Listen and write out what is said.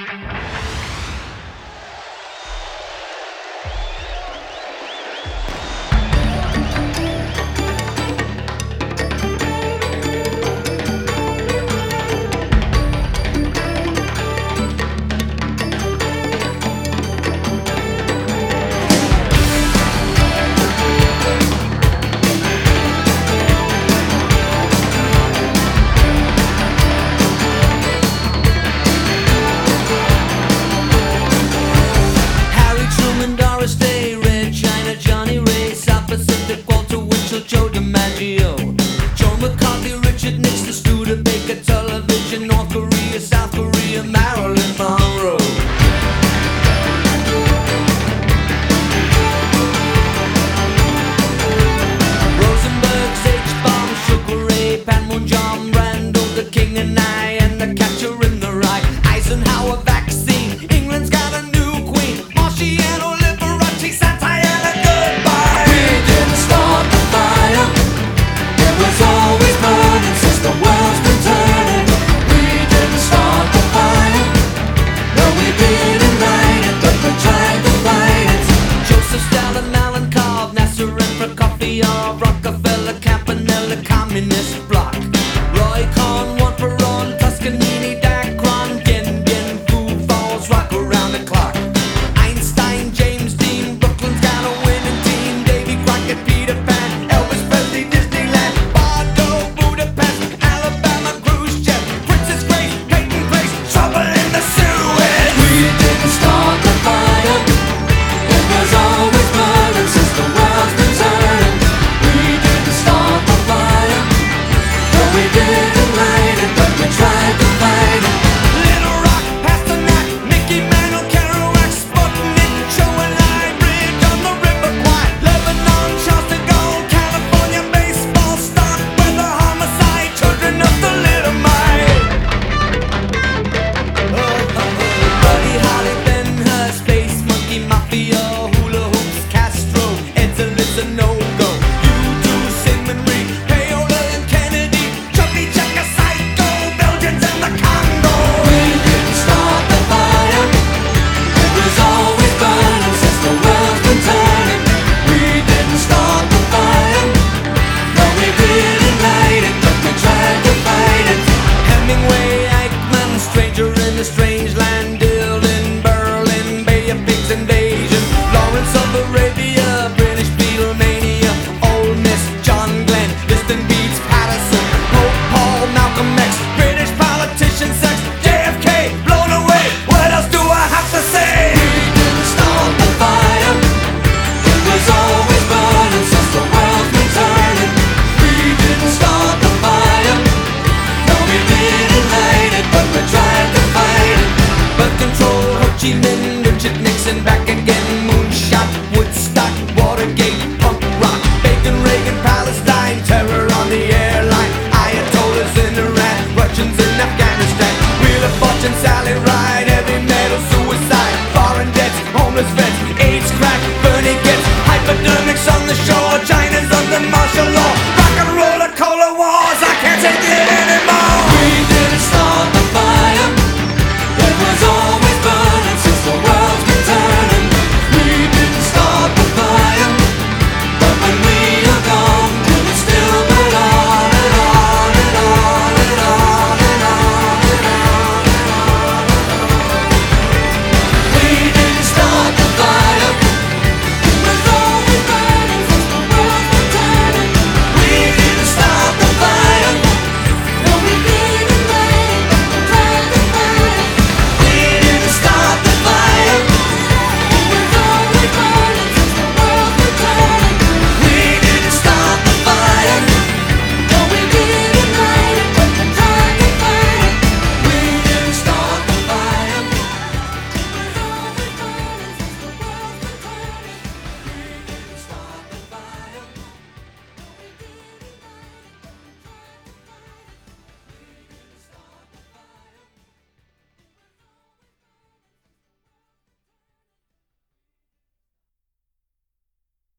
Joe DiMaggio, Joe McCarthy, Richard Nixon, Studebaker, television, North Korea, South Korea, Marilyn Monroe. Rosenberg's H-bomb, Sugar Ray, Panmunjom, Randall, the King and I, and the Catcher in the Rye. Eisenhower vaccine, England's got a new queen, Marciano, Liberace, Santayana, goodbye. We didn't start the fire, it was always burning since the world's been turning. We didn't start the fire, no we didn't light it, but we tried to fight it. Joseph Stalin, Malenkov, Nasser and Prokofiev, Rockefeller, Campanella, Communist Bloc, Roy Cohn, Juan Perón, Toscanini, Dacron, Dien Bien, Foo Falls, rock around the clock. Einstein, James Dean, Brooklyn's got a winning team, Davy Crockett, Peter Pan, Elvis Presley, Disneyland, Bordeaux, Budapest, Alabama, Khrushchev, Princess Grace, Peyton Place, trouble in the Suez. We didn't start the fire, it was always burning since the world's been turning. We didn't start the fire, no we didn't light it, but we tried to fight it. Little Rock, Pasternak, Mickey Mantle, Kerouac, Sputnik, Show and Line, Bridge on the River Kwai, Lebanon, Charles de Gaulle, California, baseball, stock, weather, homicide, children of the Little Mite. Buddy Holly, Ben Hur, Space Monkey, Mafia, Hula Hoops, Castro, Edsel, a no-go. U2, Sigmund Reed, Paola and Kennedy, Chubby Checker, Psycho, Belgians and the Congo. We didn't start the fire, it was always burning since the world's been turning. We didn't start the fire, no we didn't light it, but we tried to fight it. Hemingway, Eichmann, Stranger in a Strange Land, Dylan, Berlin, Bay of Pigs invasion, Lawrence of Arabia, British Beatlemania, Ole Miss, John Glenn, Liston Beats, Patterson, Pope Paul, Malcolm X, British politician, sex, JFK, blown away. What else do I have to say? We didn't start the fire, it was always burning since the world's been turning. We didn't start the fire, no we didn't light it, but we tried to fight it. Birth control, Ho Chi Minh, Richard Nixon, back again, moonshot, Woodstock, Watergate, punk rock, Bacon, Reagan, Palestine, terror on the airline, Ayatollahs in Iran, Russians in Afghanistan, Wheel of Fortune, Sally Ride,